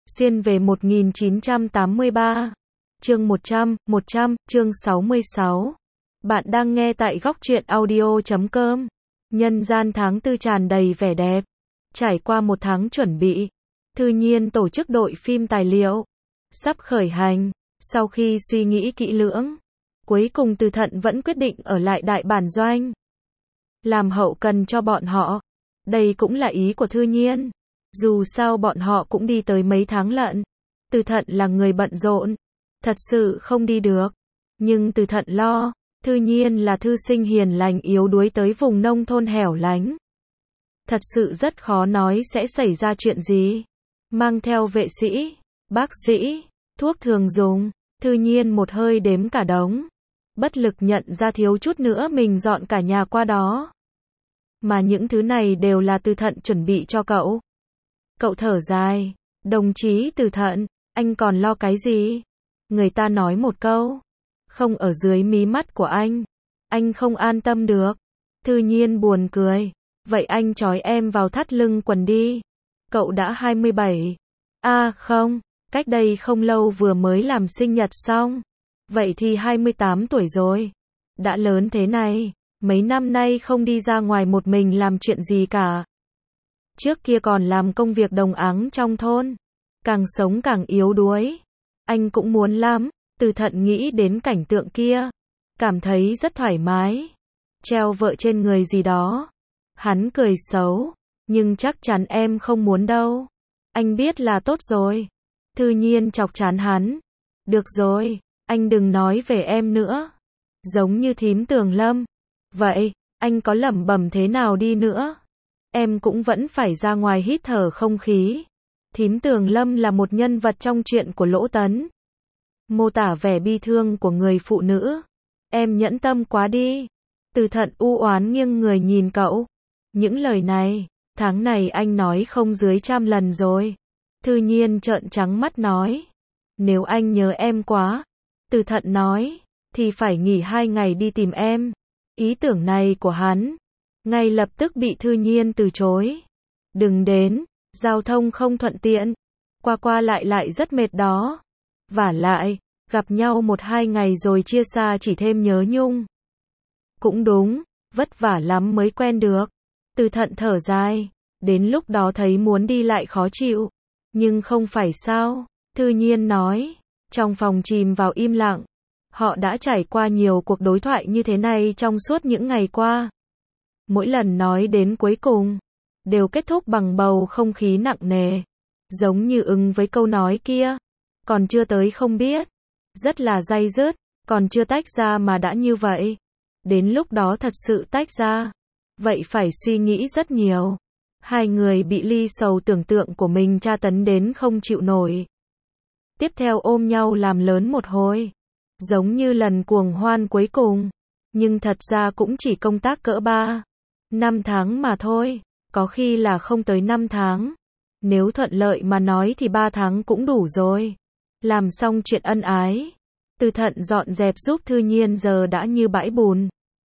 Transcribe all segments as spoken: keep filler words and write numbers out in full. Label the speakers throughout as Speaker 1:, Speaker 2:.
Speaker 1: Xuyên về một nghìn chín trăm tám mươi ba. Chương một trăm, một trăm, chương sáu mươi sáu. Bạn đang nghe tại góc truyện audio chấm com. Nhân gian tháng tư tràn đầy vẻ đẹp. Trải qua một tháng chuẩn bị, Thư Nhiên tổ chức đội phim tài liệu. Sắp khởi hành, sau khi suy nghĩ kỹ lưỡng, cuối cùng Từ Thận vẫn quyết định ở lại đại bản doanh. Làm hậu cần cho bọn họ. Đây cũng là ý của Thư Nhiên. Dù sao bọn họ cũng đi tới mấy tháng lận. Từ Thận là người bận rộn, thật sự không đi được. Nhưng Từ Thận lo, Thư Nhiên là thư sinh hiền lành yếu đuối tới vùng nông thôn hẻo lánh. Thật sự rất khó nói sẽ xảy ra chuyện gì. Mang theo vệ sĩ, bác sĩ, thuốc thường dùng, Thư Nhiên một hơi đếm cả đống. Bất lực nhận ra thiếu chút nữa mình dọn cả nhà qua đó. Mà những thứ này đều là Từ Thận chuẩn bị cho cậu. Cậu thở dài, đồng chí Từ Thận, anh còn lo cái gì? Người ta nói một câu, không ở dưới mí mắt của anh, anh không an tâm được. Thư Nhiên buồn cười, vậy anh trói em vào thắt lưng quần đi. Cậu đã hai mươi bảy. À không, cách đây không lâu vừa mới làm sinh nhật xong. Vậy thì hai mươi tám tuổi rồi. Đã lớn thế này, mấy năm nay không đi ra ngoài một mình làm chuyện gì cả. Trước kia còn làm công việc đồng áng trong thôn, càng sống càng yếu đuối. Anh cũng muốn lắm. Từ Thận nghĩ đến cảnh tượng kia, cảm thấy rất thoải mái. Treo vợ trên người gì đó. Hắn cười xấu, nhưng chắc chắn em không muốn đâu. Anh biết là tốt rồi. Thư Nhiên chọc chán hắn. Được rồi, anh đừng nói về em nữa. Giống như thím Tường Lâm. Vậy, anh có lẩm bẩm thế nào đi nữa, em cũng vẫn phải ra ngoài hít thở không khí. Thím Tường Lâm là một nhân vật trong truyện của Lỗ Tấn. Mô tả vẻ bi thương của người phụ nữ. Em nhẫn tâm quá đi. Từ Thận u oán nghiêng người nhìn cậu. Những lời này, tháng này anh nói không dưới trăm lần rồi. Thư Nhiên trợn trắng mắt nói. Nếu anh nhớ em quá, Từ Thận nói, thì phải nghỉ hai ngày đi tìm em. Ý tưởng này của hắn ngay lập tức bị Thư Nhiên từ chối. Đừng đến, giao thông không thuận tiện, qua qua lại lại rất mệt đó. Vả lại, gặp nhau một hai ngày rồi chia xa chỉ thêm nhớ nhung. Cũng đúng, vất vả lắm mới quen được. Từ Thận thở dài, đến lúc đó thấy muốn đi lại khó chịu. Nhưng không phải sao, Thư Nhiên nói. Trong phòng chìm vào im lặng. Họ đã trải qua nhiều cuộc đối thoại như thế này trong suốt những ngày qua. Mỗi lần nói đến cuối cùng, đều kết thúc bằng bầu không khí nặng nề. Giống như ứng với câu nói kia. Còn chưa tới không biết. Rất là day dứt, còn chưa tách ra mà đã như vậy. Đến lúc đó thật sự tách ra. Vậy phải suy nghĩ rất nhiều. Hai người bị ly sầu tưởng tượng của mình tra tấn đến không chịu nổi. Tiếp theo ôm nhau làm lớn một hồi. Giống như lần cuồng hoan cuối cùng. Nhưng thật ra cũng chỉ công tác cỡ ba, năm tháng mà thôi. Có khi là không tới năm tháng. Nếu thuận lợi mà nói thì ba tháng cũng đủ rồi. Làm xong chuyện ân ái. Từ Thận dọn dẹp giúp Thư Nhiên giờ đã như bãi bùn.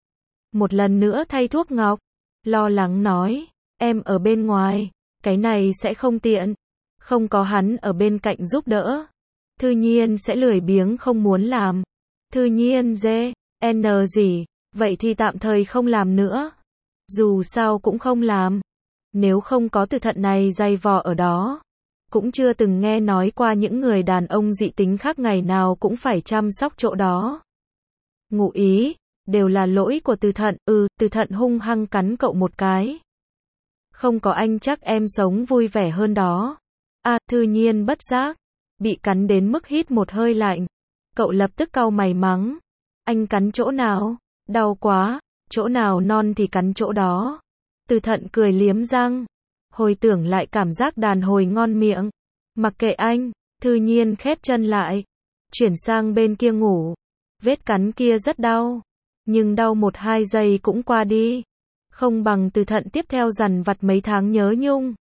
Speaker 1: Một lần nữa thay thuốc ngọc. Lo lắng nói. Em ở bên ngoài. Cái này sẽ không tiện. Không có hắn ở bên cạnh giúp đỡ. Thư Nhiên sẽ lười biếng không muốn làm. Thư Nhiên dê, n gì, vậy thì tạm thời không làm nữa. Dù sao cũng không làm. Nếu không có Từ Thận này dày vò ở đó. Cũng chưa từng nghe nói qua những người đàn ông dị tính khác ngày nào cũng phải chăm sóc chỗ đó. Ngụ ý, đều là lỗi của Từ Thận. Ừ, Từ Thận hung hăng cắn cậu một cái. Không có anh chắc em sống vui vẻ hơn đó. À, Thư Nhiên bất giác. Bị cắn đến mức hít một hơi lạnh. Cậu lập tức cau mày mắng. Anh cắn chỗ nào? Đau quá. Chỗ nào non thì cắn chỗ đó. Từ Thận cười liếm răng. Hồi tưởng lại cảm giác đàn hồi ngon miệng. Mặc kệ anh. Thư Nhiên khép chân lại. Chuyển sang bên kia ngủ. Vết cắn kia rất đau. Nhưng đau một hai giây cũng qua đi. Không bằng Từ Thận tiếp theo dằn vặt mấy tháng nhớ nhung.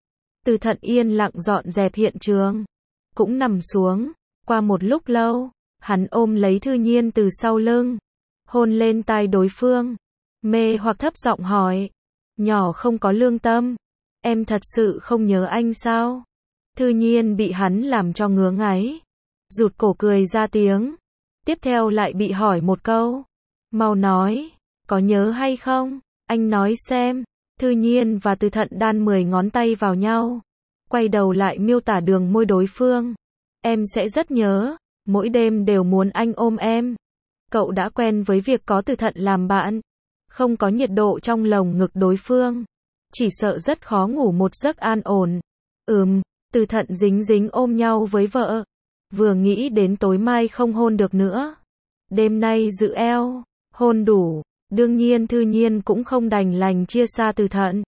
Speaker 1: Từ Thận yên lặng dọn dẹp hiện trường. Cũng nằm xuống. Qua một lúc lâu, hắn ôm lấy Thư Nhiên từ sau lưng. Hôn lên tai đối phương. Mê hoặc thấp giọng hỏi. Nhỏ không có lương tâm. Em thật sự không nhớ anh sao? Thư Nhiên bị hắn làm cho ngứa ngáy, rụt cổ cười ra tiếng. Tiếp theo lại bị hỏi một câu. Mau nói, có nhớ hay không? Anh nói xem. Thư Nhiên và Từ Thận đan mười ngón tay vào nhau, quay đầu lại miêu tả đường môi đối phương. Em sẽ rất nhớ, mỗi đêm đều muốn anh ôm em. Cậu đã quen với việc có Từ Thận làm bạn, không có nhiệt độ trong lồng ngực đối phương, chỉ sợ rất khó ngủ một giấc an ổn. Ừm, Từ Thận dính dính ôm nhau với vợ, vừa nghĩ đến tối mai không hôn được nữa, đêm nay giữ eo, hôn đủ. Đương nhiên Thư Nhiên cũng không đành lành chia xa Từ Thận.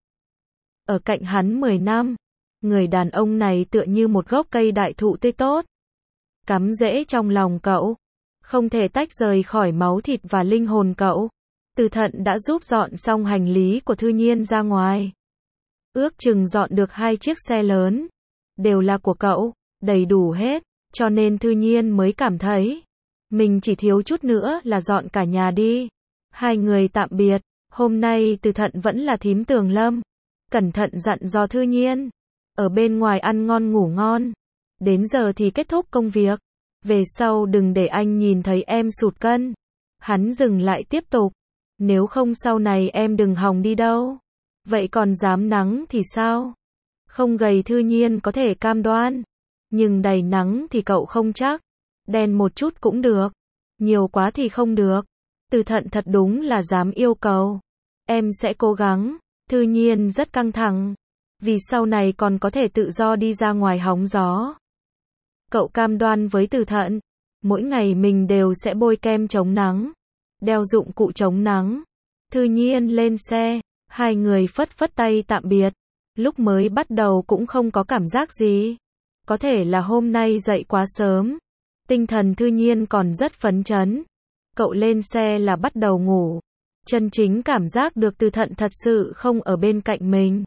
Speaker 1: Ở cạnh hắn mười năm, người đàn ông này tựa như một gốc cây đại thụ tươi tốt, cắm rễ trong lòng cậu, không thể tách rời khỏi máu thịt và linh hồn cậu. Từ Thận đã giúp dọn xong hành lý của Thư Nhiên ra ngoài. Ước chừng dọn được hai chiếc xe lớn, đều là của cậu, đầy đủ hết, cho nên Thư Nhiên mới cảm thấy mình chỉ thiếu chút nữa là dọn cả nhà đi. Hai người tạm biệt, hôm nay Từ Thận vẫn là thím Tường Lâm, cẩn thận dặn dò Thư Nhiên, ở bên ngoài ăn ngon ngủ ngon, đến giờ thì kết thúc công việc, về sau đừng để anh nhìn thấy em sụt cân. Hắn dừng lại tiếp tục, nếu không sau này em đừng hòng đi đâu. Vậy còn dám nắng thì sao? Không gầy Thư Nhiên có thể cam đoan, nhưng đầy nắng thì cậu không chắc. Đen một chút cũng được, nhiều quá thì không được. Từ Thận thật đúng là dám yêu cầu. Em sẽ cố gắng. Thư Nhiên rất căng thẳng, vì sau này còn có thể tự do đi ra ngoài hóng gió. Cậu cam đoan với Từ Thận, mỗi ngày mình đều sẽ bôi kem chống nắng, đeo dụng cụ chống nắng. Thư Nhiên lên xe, hai người phất phất tay tạm biệt. Lúc mới bắt đầu cũng không có cảm giác gì. Có thể là hôm nay dậy quá sớm, tinh thần Thư Nhiên còn rất phấn chấn. Cậu lên xe là bắt đầu ngủ, chân chính cảm giác được Từ Thận thật sự không ở bên cạnh mình.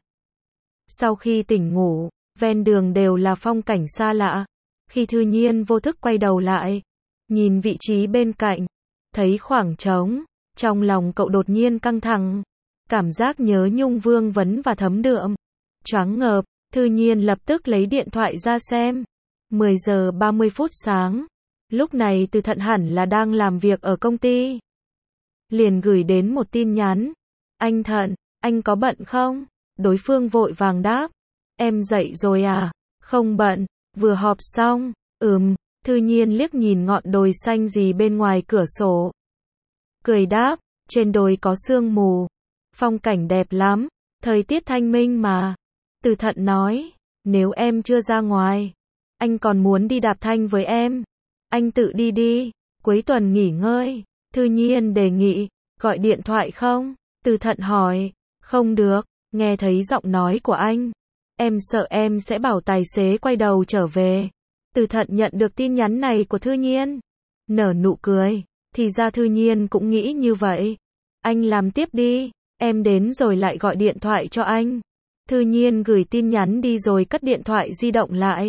Speaker 1: Sau khi tỉnh ngủ, ven đường đều là phong cảnh xa lạ. Khi Thư Nhiên vô thức quay đầu lại, nhìn vị trí bên cạnh, thấy khoảng trống, trong lòng cậu đột nhiên căng thẳng, cảm giác nhớ nhung vương vấn và thấm đượm. Choáng ngợp, Thư Nhiên lập tức lấy điện thoại ra xem. mười giờ ba mươi phút sáng. Lúc này Từ Thận hẳn là đang làm việc ở công ty. Liền gửi đến một tin nhắn. Anh Thận, anh có bận không? Đối phương vội vàng đáp. Em dậy rồi à? Không bận, vừa họp xong. Ừm, Thư Nhiên liếc nhìn ngọn đồi xanh gì bên ngoài cửa sổ. Cười đáp, trên đồi có sương mù. Phong cảnh đẹp lắm, thời tiết thanh minh mà. Từ Thận nói, nếu em chưa ra ngoài, anh còn muốn đi đạp thanh với em. Anh tự đi đi, cuối tuần nghỉ ngơi. Thư Nhiên đề nghị, gọi điện thoại không? Từ Thận hỏi, không được, nghe thấy giọng nói của anh. Em sợ em sẽ bảo tài xế quay đầu trở về. Từ Thận nhận được tin nhắn này của Thư Nhiên, nở nụ cười, thì ra Thư Nhiên cũng nghĩ như vậy. Anh làm tiếp đi, em đến rồi lại gọi điện thoại cho anh. Thư Nhiên gửi tin nhắn đi rồi cất điện thoại di động lại.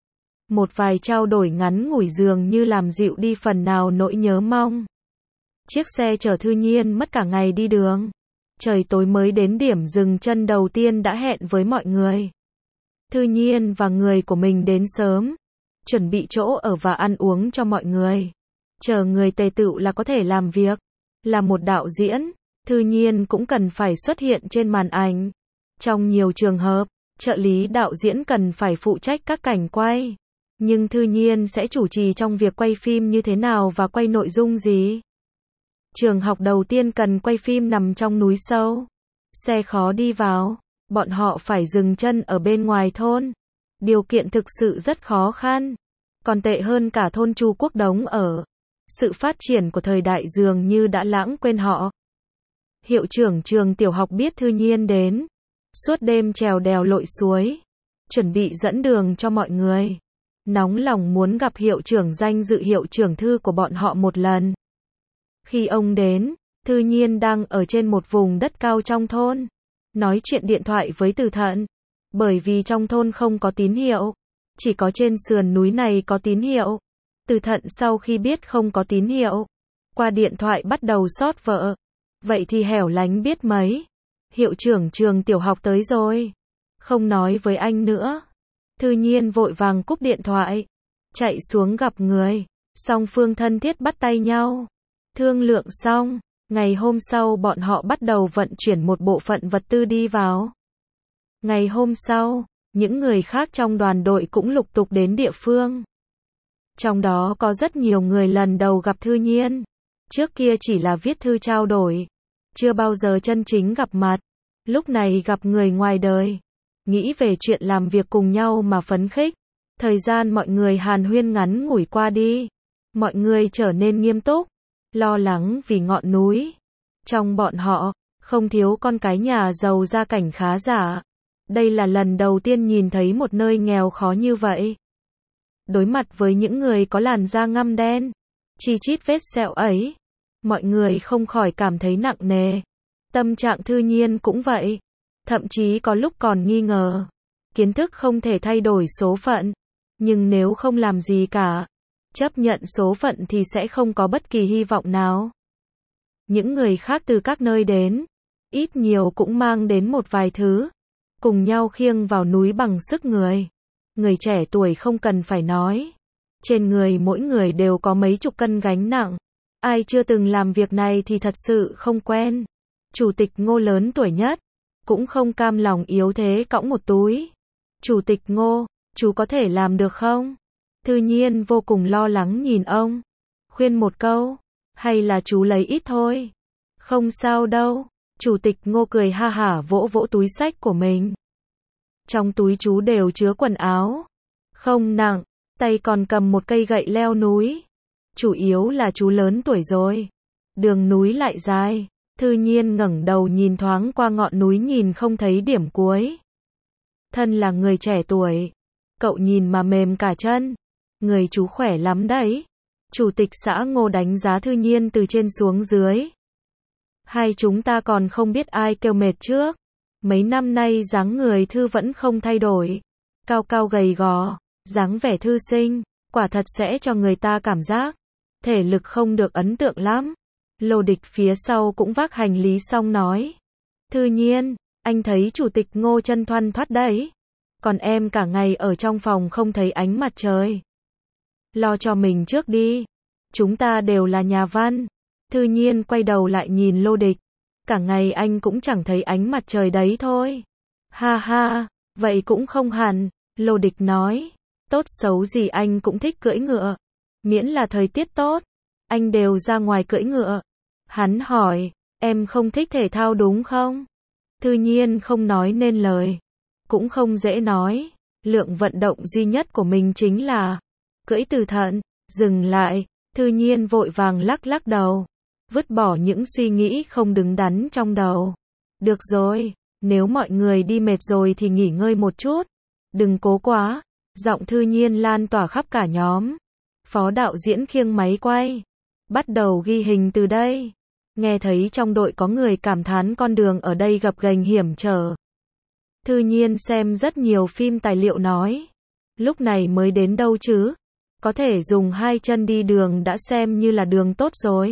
Speaker 1: Một vài trao đổi ngắn ngủi dường như làm dịu đi phần nào nỗi nhớ mong. Chiếc xe chở Thư Nhiên mất cả ngày đi đường. Trời tối mới đến điểm dừng chân đầu tiên đã hẹn với mọi người. Thư Nhiên và người của mình đến sớm, chuẩn bị chỗ ở và ăn uống cho mọi người. Chờ người tề tựu là có thể làm việc. Là một đạo diễn, Thư Nhiên cũng cần phải xuất hiện trên màn ảnh. Trong nhiều trường hợp, trợ lý đạo diễn cần phải phụ trách các cảnh quay. Nhưng Thư Nhiên sẽ chủ trì trong việc quay phim như thế nào và quay nội dung gì. Trường học đầu tiên cần quay phim nằm trong núi sâu. Xe khó đi vào, bọn họ phải dừng chân ở bên ngoài thôn. Điều kiện thực sự rất khó khăn. Còn tệ hơn cả thôn Chu Quốc Đống ở. Sự phát triển của thời đại dường như đã lãng quên họ. Hiệu trưởng trường tiểu học biết Thư Nhiên đến. Suốt đêm trèo đèo lội suối. Chuẩn bị dẫn đường cho mọi người. Nóng lòng muốn gặp hiệu trưởng danh dự hiệu trưởng Thư của bọn họ một lần. Khi ông đến, Thư Nhiên đang ở trên một vùng đất cao trong thôn. Nói chuyện điện thoại với Từ Thận. Bởi vì trong thôn không có tín hiệu. Chỉ có trên sườn núi này có tín hiệu. Từ Thận sau khi biết không có tín hiệu, qua điện thoại bắt đầu xót vợ. Vậy thì hẻo lánh biết mấy. Hiệu trưởng trường tiểu học tới rồi. Không nói với anh nữa. Thư Nhiên vội vàng cúp điện thoại, chạy xuống gặp người, song phương thân thiết bắt tay nhau. Thương lượng xong, ngày hôm sau bọn họ bắt đầu vận chuyển một bộ phận vật tư đi vào. Ngày hôm sau, những người khác trong đoàn đội cũng lục tục đến địa phương. Trong đó có rất nhiều người lần đầu gặp Thư Nhiên. Trước kia chỉ là viết thư trao đổi, chưa bao giờ chân chính gặp mặt. Lúc này gặp người ngoài đời, nghĩ về chuyện làm việc cùng nhau mà phấn khích. Thời gian mọi người hàn huyên ngắn ngủi qua đi, mọi người trở nên nghiêm túc, lo lắng vì ngọn núi. Trong bọn họ, không thiếu con cái nhà giàu gia cảnh khá giả. Đây là lần đầu tiên nhìn thấy một nơi nghèo khó như vậy. Đối mặt với những người có làn da ngăm đen, chi chít vết sẹo ấy, mọi người không khỏi cảm thấy nặng nề. Tâm trạng Thư Nhiên cũng vậy, thậm chí có lúc còn nghi ngờ. Kiến thức không thể thay đổi số phận, nhưng nếu không làm gì cả, chấp nhận số phận thì sẽ không có bất kỳ hy vọng nào. Những người khác từ các nơi đến, ít nhiều cũng mang đến một vài thứ, cùng nhau khiêng vào núi bằng sức người. Người trẻ tuổi không cần phải nói, trên người mỗi người đều có mấy chục cân gánh nặng. Ai chưa từng làm việc này thì thật sự không quen. Chủ tịch Ngô lớn tuổi nhất, cũng không cam lòng yếu thế cõng một túi. Chủ tịch Ngô, chú có thể làm được không? Thư Nhiên vô cùng lo lắng nhìn ông, khuyên một câu, hay là chú lấy ít thôi. Không sao đâu. Chủ tịch Ngô cười ha hả vỗ vỗ túi xách của mình. Trong túi chú đều chứa quần áo, không nặng, tay còn cầm một cây gậy leo núi. Chủ yếu là chú lớn tuổi rồi, đường núi lại dài. Thư Nhiên ngẩng đầu nhìn thoáng qua ngọn núi nhìn không thấy điểm cuối. Thân là người trẻ tuổi, cậu nhìn mà mềm cả chân. Người chú khỏe lắm đấy. Chủ tịch xã Ngô đánh giá Thư Nhiên từ trên xuống dưới. Hai chúng ta còn không biết ai kêu mệt trước. Mấy năm nay dáng người Thư vẫn không thay đổi. Cao cao gầy gò, dáng vẻ thư sinh, quả thật sẽ cho người ta cảm giác thể lực không được ấn tượng lắm. Lô Địch phía sau cũng vác hành lý xong nói. Thư Nhiên, anh thấy chủ tịch Ngô chân thoăn thoắt đấy. Còn em cả ngày ở trong phòng không thấy ánh mặt trời. Lo cho mình trước đi. Chúng ta đều là nhà văn. Thư Nhiên quay đầu lại nhìn Lô Địch. Cả ngày anh cũng chẳng thấy ánh mặt trời đấy thôi. Ha ha, vậy cũng không hẳn. Lô Địch nói. Tốt xấu gì anh cũng thích cưỡi ngựa. Miễn là thời tiết tốt, anh đều ra ngoài cưỡi ngựa. Hắn hỏi, em không thích thể thao đúng không? Thư Nhiên không nói nên lời. Cũng không dễ nói. Lượng vận động duy nhất của mình chính là cưỡi từ thận. Dừng lại, Thư Nhiên vội vàng lắc lắc đầu. Vứt bỏ những suy nghĩ không đứng đắn trong đầu. Được rồi, nếu mọi người đi mệt rồi thì nghỉ ngơi một chút. Đừng cố quá. Giọng Thư Nhiên lan tỏa khắp cả nhóm. Phó đạo diễn khiêng máy quay. Bắt đầu ghi hình từ đây. Nghe thấy trong đội có người cảm thán con đường ở đây gập ghềnh hiểm trở. Thư Nhiên xem rất nhiều phim tài liệu nói. Lúc này mới đến đâu chứ? Có thể dùng hai chân đi đường đã xem như là đường tốt rồi.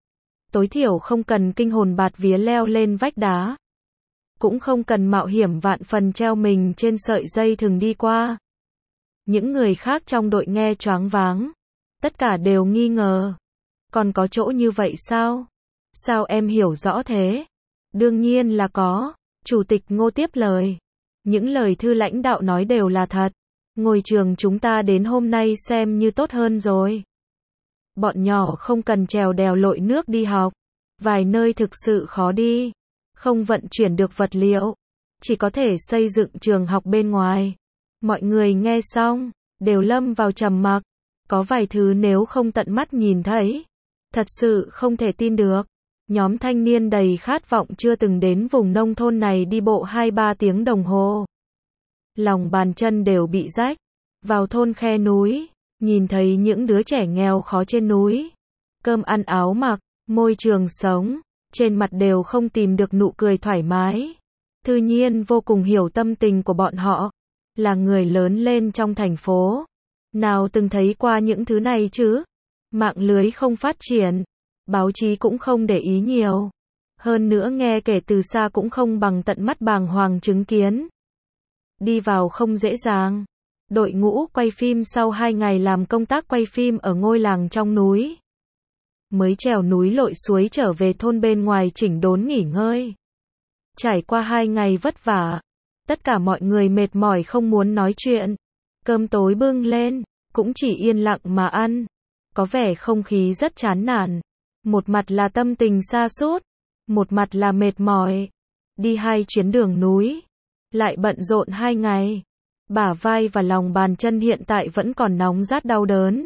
Speaker 1: Tối thiểu không cần kinh hồn bạt vía leo lên vách đá. Cũng không cần mạo hiểm vạn phần treo mình trên sợi dây thừng đi qua. Những người khác trong đội nghe choáng váng. Tất cả đều nghi ngờ. Còn có chỗ như vậy sao? Sao em hiểu rõ thế? Đương nhiên là có. Chủ tịch Ngô tiếp lời. Những lời Thư lãnh đạo nói đều là thật. Ngôi trường chúng ta đến hôm nay xem như tốt hơn rồi. Bọn nhỏ không cần trèo đèo lội nước đi học. Vài nơi thực sự khó đi. Không vận chuyển được vật liệu. Chỉ có thể xây dựng trường học bên ngoài. Mọi người nghe xong, đều lâm vào trầm mặc. Có vài thứ nếu không tận mắt nhìn thấy, thật sự không thể tin được. Nhóm thanh niên đầy khát vọng chưa từng đến vùng nông thôn này đi bộ hai ba tiếng đồng hồ. Lòng bàn chân đều bị rách. Vào thôn khe núi, nhìn thấy những đứa trẻ nghèo khó trên núi. Cơm ăn áo mặc, môi trường sống, trên mặt đều không tìm được nụ cười thoải mái. Thư Nhiên vô cùng hiểu tâm tình của bọn họ. Là người lớn lên trong thành phố. Nào từng thấy qua những thứ này chứ? Mạng lưới không phát triển. Báo chí cũng không để ý nhiều. Hơn nữa nghe kể từ xa cũng không bằng tận mắt bàng hoàng chứng kiến. Đi vào không dễ dàng. Đội ngũ quay phim sau hai ngày làm công tác quay phim ở ngôi làng trong núi. Mới trèo núi lội suối trở về thôn bên ngoài chỉnh đốn nghỉ ngơi. Trải qua hai ngày vất vả, tất cả mọi người mệt mỏi không muốn nói chuyện. Cơm tối bưng lên, cũng chỉ yên lặng mà ăn. Có vẻ không khí rất chán nản. Một mặt là tâm tình sa sút, một mặt là mệt mỏi. Đi hai chuyến đường núi, lại bận rộn hai ngày. Bả vai và lòng bàn chân hiện tại vẫn còn nóng rát đau đớn.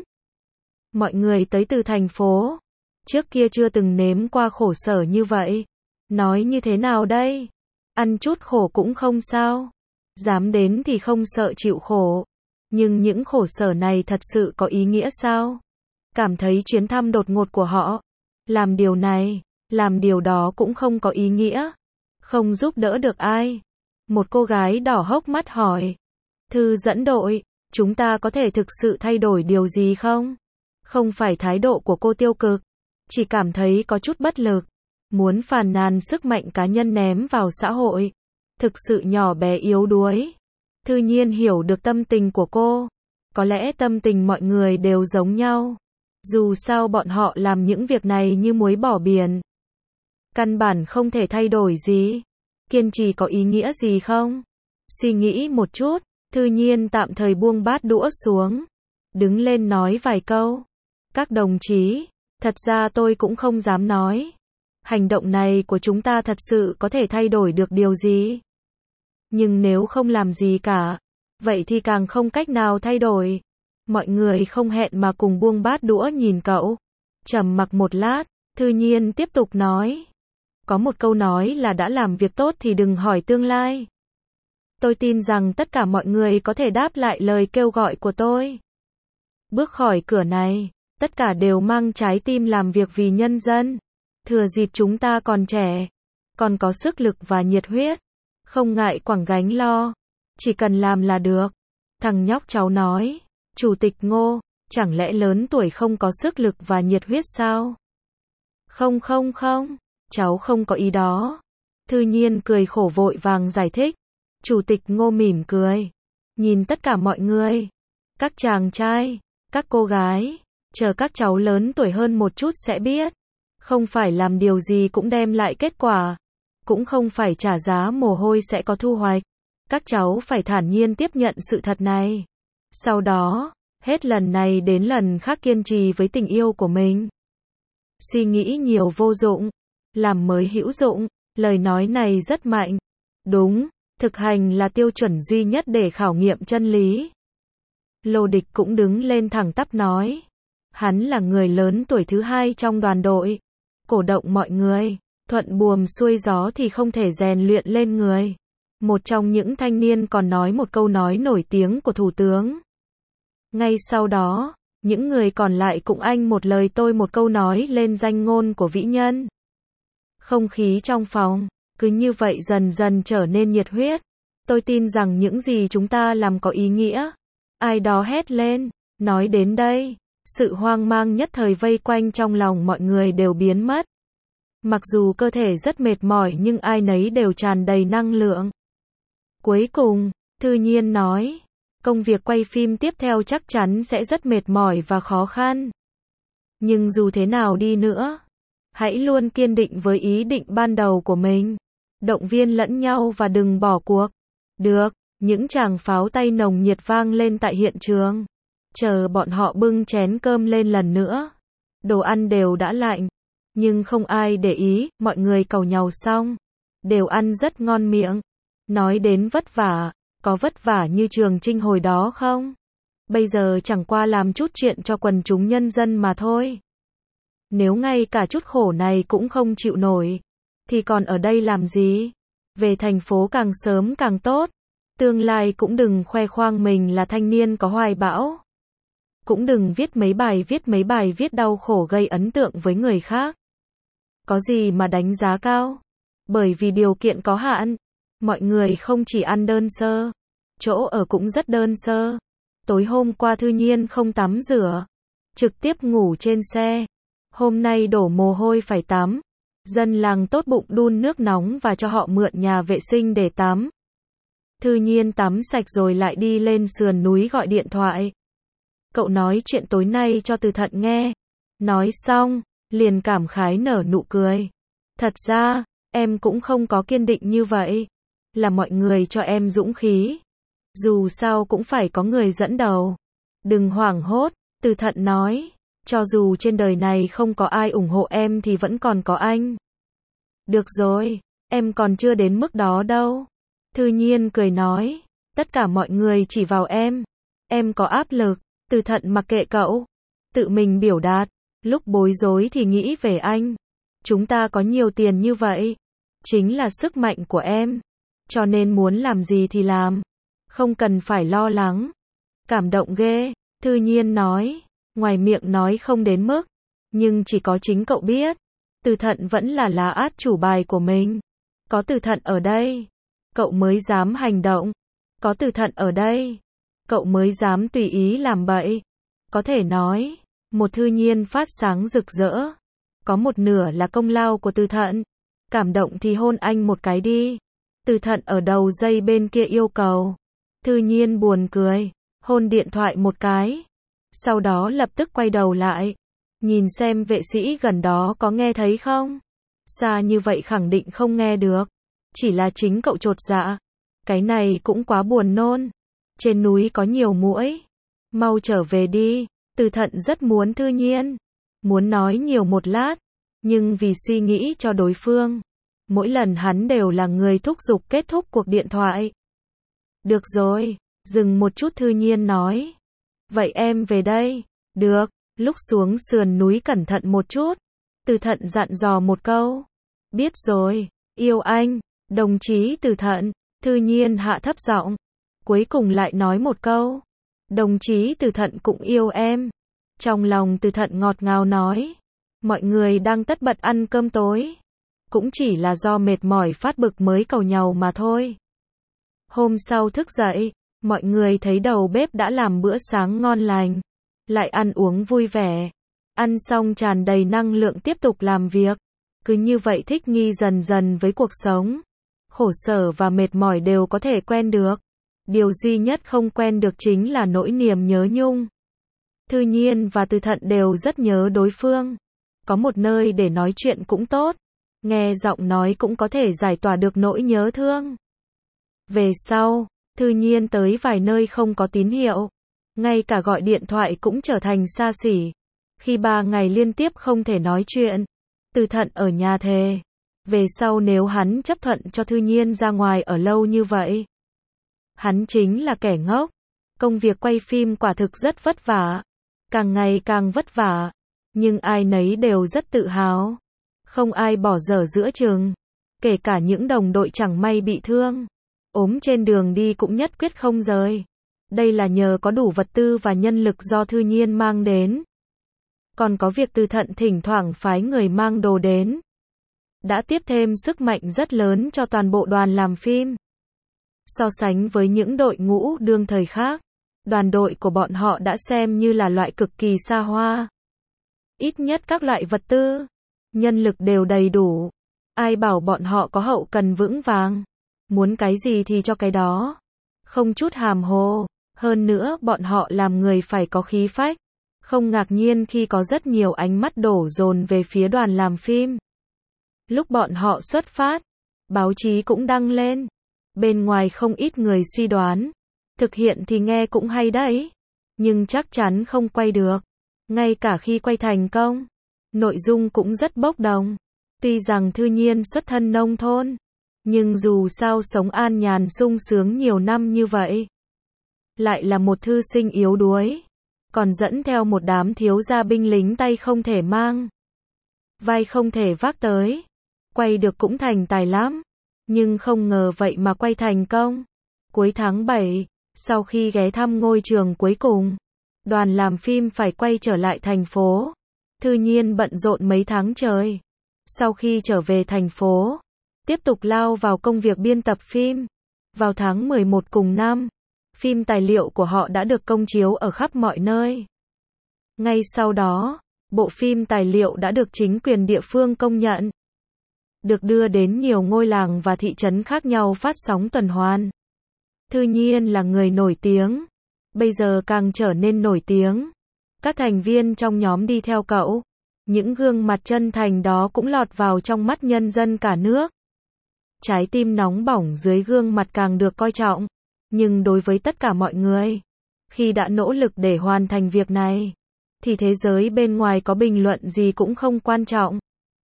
Speaker 1: Mọi người tới từ thành phố, trước kia chưa từng nếm qua khổ sở như vậy. Nói như thế nào đây? Ăn chút khổ cũng không sao. Dám đến thì không sợ chịu khổ. Nhưng những khổ sở này thật sự có ý nghĩa sao? Cảm thấy chuyến thăm đột ngột của họ, làm điều này, làm điều đó cũng không có ý nghĩa. Không giúp đỡ được ai. Một cô gái đỏ hốc mắt hỏi. Thư dẫn đội, chúng ta có thể thực sự thay đổi điều gì không? Không phải thái độ của cô tiêu cực, chỉ cảm thấy có chút bất lực, muốn phàn nàn sức mạnh cá nhân ném vào xã hội, thực sự nhỏ bé yếu đuối. Thư Nhiên hiểu được tâm tình của cô, có lẽ tâm tình mọi người đều giống nhau. Dù sao bọn họ làm những việc này như muối bỏ biển. Căn bản không thể thay đổi gì. Kiên trì có ý nghĩa gì không? Suy nghĩ một chút, Thư Nhiên tạm thời buông bát đũa xuống, đứng lên nói vài câu. Các đồng chí, thật ra tôi cũng không dám nói. Hành động này của chúng ta thật sự có thể thay đổi được điều gì? Nhưng nếu không làm gì cả, vậy thì càng không cách nào thay đổi. Mọi người không hẹn mà cùng buông bát đũa nhìn cậu. Trầm mặc một lát, Thư Nhiên tiếp tục nói. Có một câu nói là đã làm việc tốt thì đừng hỏi tương lai. Tôi tin rằng tất cả mọi người có thể đáp lại lời kêu gọi của tôi. Bước khỏi cửa này, tất cả đều mang trái tim làm việc vì nhân dân. Thừa dịp chúng ta còn trẻ, còn có sức lực và nhiệt huyết, không ngại quẳng gánh lo, chỉ cần làm là được. Thằng nhóc cháu nói, Chủ tịch Ngô, chẳng lẽ lớn tuổi không có sức lực và nhiệt huyết sao? Không không không, cháu không có ý đó. Thư Nhiên cười khổ vội vàng giải thích. Chủ tịch Ngô mỉm cười, nhìn tất cả mọi người, các chàng trai, các cô gái, chờ các cháu lớn tuổi hơn một chút sẽ biết. Không phải làm điều gì cũng đem lại kết quả, cũng không phải trả giá mồ hôi sẽ có thu hoạch. Các cháu phải thản nhiên tiếp nhận sự thật này. Sau đó, hết lần này đến lần khác kiên trì với tình yêu của mình. Suy nghĩ nhiều vô dụng, làm mới hữu dụng. Lời nói này rất mạnh. Đúng, thực hành là tiêu chuẩn duy nhất để khảo nghiệm chân lý. Lô Địch cũng đứng lên thẳng tắp nói. Hắn là người lớn tuổi thứ hai trong đoàn đội. Cổ động mọi người, thuận buồm xuôi gió thì không thể rèn luyện lên người. Một trong những thanh niên còn nói một câu nói nổi tiếng của Thủ tướng. Ngay sau đó, những người còn lại cũng anh một lời tôi một câu nói lên danh ngôn của vĩ nhân. Không khí trong phòng, cứ như vậy dần dần trở nên nhiệt huyết. Tôi tin rằng những gì chúng ta làm có ý nghĩa. Ai đó hét lên, nói đến đây, sự hoang mang nhất thời vây quanh trong lòng mọi người đều biến mất. Mặc dù cơ thể rất mệt mỏi nhưng ai nấy đều tràn đầy năng lượng. Cuối cùng, Thư Nhiên nói, công việc quay phim tiếp theo chắc chắn sẽ rất mệt mỏi và khó khăn. Nhưng dù thế nào đi nữa, hãy luôn kiên định với ý định ban đầu của mình. Động viên lẫn nhau và đừng bỏ cuộc. Được, những tràng pháo tay nồng nhiệt vang lên tại hiện trường. Chờ bọn họ bưng chén cơm lên lần nữa. Đồ ăn đều đã lạnh, nhưng không ai để ý, mọi người càu nhàu xong, đều ăn rất ngon miệng. Nói đến vất vả, có vất vả như Trường Chinh hồi đó không? Bây giờ chẳng qua làm chút chuyện cho quần chúng nhân dân mà thôi. Nếu ngay cả chút khổ này cũng không chịu nổi, thì còn ở đây làm gì? Về thành phố càng sớm càng tốt. Tương lai cũng đừng khoe khoang mình là thanh niên có hoài bão. Cũng đừng viết mấy bài viết mấy bài viết đau khổ gây ấn tượng với người khác. Có gì mà đánh giá cao? Bởi vì điều kiện có hạn. Mọi người không chỉ ăn đơn sơ, chỗ ở cũng rất đơn sơ. Tối hôm qua Thư Nhiên không tắm rửa, trực tiếp ngủ trên xe. Hôm nay đổ mồ hôi phải tắm. Dân làng tốt bụng đun nước nóng và cho họ mượn nhà vệ sinh để tắm. Thư Nhiên tắm sạch rồi lại đi lên sườn núi gọi điện thoại. Cậu nói chuyện tối nay cho Từ Thận nghe. Nói xong, liền cảm khái nở nụ cười. Thật ra, em cũng không có kiên định như vậy. Là mọi người cho em dũng khí. Dù sao cũng phải có người dẫn đầu. Đừng hoảng hốt, Từ Thận nói. Cho dù trên đời này không có ai ủng hộ em thì vẫn còn có anh. Được rồi, em còn chưa đến mức đó đâu. Thư Nhiên cười nói. Tất cả mọi người chỉ vào em. Em có áp lực. Từ Thận mặc kệ cậu. Tự mình biểu đạt. Lúc bối rối thì nghĩ về anh. Chúng ta có nhiều tiền như vậy. Chính là sức mạnh của em. Cho nên muốn làm gì thì làm. Không cần phải lo lắng. Cảm động ghê. Thư Nhiên nói. Ngoài miệng nói không đến mức. Nhưng chỉ có chính cậu biết. Từ Thận vẫn là lá át chủ bài của mình. Có Từ Thận ở đây. Cậu mới dám hành động. Có Từ Thận ở đây. Cậu mới dám tùy ý làm bậy. Có thể nói. Một Thư Nhiên phát sáng rực rỡ. Có một nửa là công lao của Từ Thận. Cảm động thì hôn anh một cái đi. Từ Thận ở đầu dây bên kia yêu cầu. Thư Nhiên buồn cười. Hôn điện thoại một cái. Sau đó lập tức quay đầu lại. Nhìn xem vệ sĩ gần đó có nghe thấy không? Xa như vậy khẳng định không nghe được. Chỉ là chính cậu chột dạ. Cái này cũng quá buồn nôn. Trên núi có nhiều muỗi. Mau trở về đi. Từ Thận rất muốn Thư Nhiên. Muốn nói nhiều một lát. Nhưng vì suy nghĩ cho đối phương. Mỗi lần hắn đều là người thúc giục kết thúc cuộc điện thoại. Được rồi. Dừng một chút Thư Nhiên nói. Vậy em về đây. Được. Lúc xuống sườn núi cẩn thận một chút. Từ Thận dặn dò một câu. Biết rồi. Yêu anh. Đồng chí Từ Thận. Thư Nhiên hạ thấp giọng. Cuối cùng lại nói một câu. Đồng chí Từ Thận cũng yêu em. Trong lòng Từ Thận ngọt ngào nói. Mọi người đang tất bật ăn cơm tối. Cũng chỉ là do mệt mỏi phát bực mới cầu nhau mà thôi. Hôm sau thức dậy. Mọi người thấy đầu bếp đã làm bữa sáng ngon lành. Lại ăn uống vui vẻ. Ăn xong tràn đầy năng lượng tiếp tục làm việc. Cứ như vậy thích nghi dần dần với cuộc sống. Khổ sở và mệt mỏi đều có thể quen được. Điều duy nhất không quen được chính là nỗi niềm nhớ nhung. Thư Nhiên và Từ Thận đều rất nhớ đối phương. Có một nơi để nói chuyện cũng tốt. Nghe giọng nói cũng có thể giải tỏa được nỗi nhớ thương. Về sau, Thư Nhiên tới vài nơi không có tín hiệu. Ngay cả gọi điện thoại cũng trở thành xa xỉ. Khi ba ngày liên tiếp không thể nói chuyện. Từ Thận ở nhà thề. Về sau nếu hắn chấp thuận cho Thư Nhiên ra ngoài ở lâu như vậy. Hắn chính là kẻ ngốc. Công việc quay phim quả thực rất vất vả. Càng ngày càng vất vả. Nhưng ai nấy đều rất tự hào. Không ai bỏ dở giữa chừng. Kể cả những đồng đội chẳng may bị thương. Ốm trên đường đi cũng nhất quyết không rời. Đây là nhờ có đủ vật tư và nhân lực do Thư Nhiên mang đến. Còn có việc Từ Thận thỉnh thoảng phái người mang đồ đến. Đã tiếp thêm sức mạnh rất lớn cho toàn bộ đoàn làm phim. So sánh với những đội ngũ đương thời khác, đoàn đội của bọn họ đã xem như là loại cực kỳ xa hoa. Ít nhất các loại vật tư, nhân lực đều đầy đủ. Ai bảo bọn họ có hậu cần vững vàng. Muốn cái gì thì cho cái đó. Không chút hàm hồ. Hơn nữa bọn họ làm người phải có khí phách. Không ngạc nhiên khi có rất nhiều ánh mắt đổ dồn về phía đoàn làm phim. Lúc bọn họ xuất phát, báo chí cũng đăng lên. Bên ngoài không ít người suy đoán. Thực hiện thì nghe cũng hay đấy. Nhưng chắc chắn không quay được. Ngay cả khi quay thành công, nội dung cũng rất bốc đồng. Tuy rằng Thư Nhiên xuất thân nông thôn. Nhưng dù sao sống an nhàn sung sướng nhiều năm như vậy. Lại là một thư sinh yếu đuối. Còn dẫn theo một đám thiếu gia binh lính tay không thể mang. Vai không thể vác tới. Quay được cũng thành tài lắm. Nhưng không ngờ vậy mà quay thành công. Cuối tháng bảy, sau khi ghé thăm ngôi trường cuối cùng, đoàn làm phim phải quay trở lại thành phố. Thư Nhiên bận rộn mấy tháng trời. Sau khi trở về thành phố, tiếp tục lao vào công việc biên tập phim. Vào tháng mười một cùng năm, phim tài liệu của họ đã được công chiếu ở khắp mọi nơi. Ngay sau đó, bộ phim tài liệu đã được chính quyền địa phương công nhận. Được đưa đến nhiều ngôi làng và thị trấn khác nhau phát sóng tuần hoàn. Thư Nhiên là người nổi tiếng, bây giờ càng trở nên nổi tiếng. Các thành viên trong nhóm đi theo cậu, những gương mặt chân thành đó cũng lọt vào trong mắt nhân dân cả nước. Trái tim nóng bỏng dưới gương mặt càng được coi trọng, nhưng đối với tất cả mọi người, khi đã nỗ lực để hoàn thành việc này, thì thế giới bên ngoài có bình luận gì cũng không quan trọng.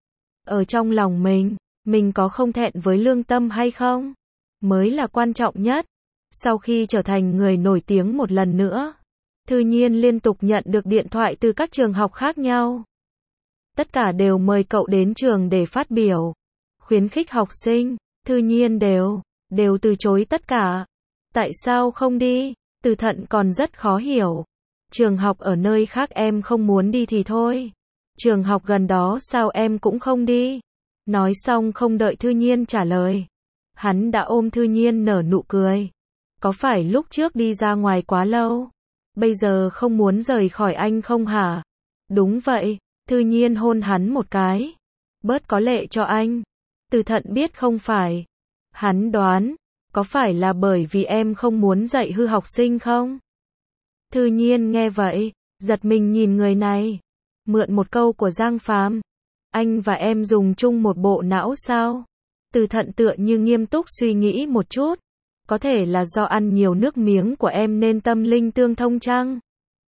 Speaker 1: Ở trong lòng mình, mình có không thẹn với lương tâm hay không, mới là quan trọng nhất. Sau khi trở thành người nổi tiếng một lần nữa, Thư Nhiên liên tục nhận được điện thoại từ các trường học khác nhau. Tất cả đều mời cậu đến trường để phát biểu, khuyến khích học sinh. Thư Nhiên đều, đều từ chối tất cả. Tại sao không đi? Từ Thận còn rất khó hiểu. Trường học ở nơi khác em không muốn đi thì thôi. Trường học gần đó sao em cũng không đi? Nói xong không đợi Thư Nhiên trả lời, hắn đã ôm Thư Nhiên nở nụ cười. Có phải lúc trước đi ra ngoài quá lâu, bây giờ không muốn rời khỏi anh không hả? Đúng vậy. Thư Nhiên hôn hắn một cái. Bớt có lệ cho anh. Từ Thận biết không phải. Hắn đoán, có phải là bởi vì em không muốn dạy hư học sinh không? Thư Nhiên nghe vậy, giật mình nhìn người này. Mượn một câu của Giang Phàm, anh và em dùng chung một bộ não sao? Từ Thận tựa như nghiêm túc suy nghĩ một chút. Có thể là do ăn nhiều nước miếng của em nên tâm linh tương thông chăng?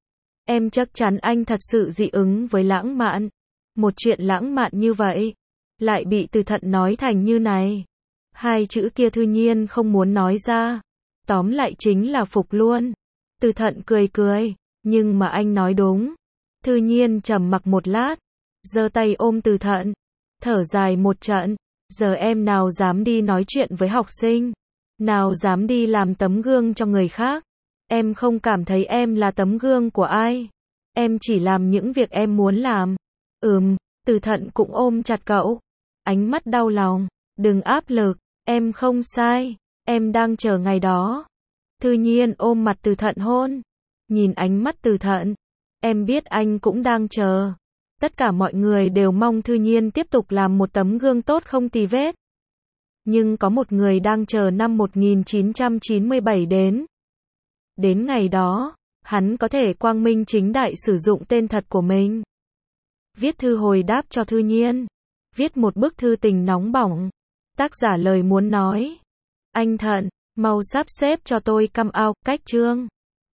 Speaker 1: Em chắc chắn anh thật sự dị ứng với lãng mạn. Một chuyện lãng mạn như vậy, lại bị Từ Thận nói thành như này. Hai chữ kia Thư Nhiên không muốn nói ra. Tóm lại chính là phục luôn. Từ Thận cười cười, nhưng mà anh nói đúng. Thư Nhiên trầm mặc một lát, giơ tay ôm Từ Thận, thở dài một trận. Giờ em nào dám đi nói chuyện với học sinh, nào dám đi làm tấm gương cho người khác. Em không cảm thấy em là tấm gương của ai. Em chỉ làm những việc em muốn làm. Ừm, Từ Thận cũng ôm chặt cậu. Ánh mắt đau lòng. Đừng áp lực, em không sai. Em đang chờ ngày đó. Thư Nhiên ôm mặt Từ Thận hôn. Nhìn ánh mắt Từ Thận. Em biết anh cũng đang chờ. Tất cả mọi người đều mong Thư Nhiên tiếp tục làm một tấm gương tốt không tì vết. Nhưng có một người đang chờ năm một nghìn chín trăm chín mươi bảy đến. Đến ngày đó, hắn có thể quang minh chính đại sử dụng tên thật của mình. Viết thư hồi đáp cho Thư Nhiên. Viết một bức thư tình nóng bỏng. Tác giả lời muốn nói. Anh Thận, mau sắp xếp cho tôi come out, cách chương.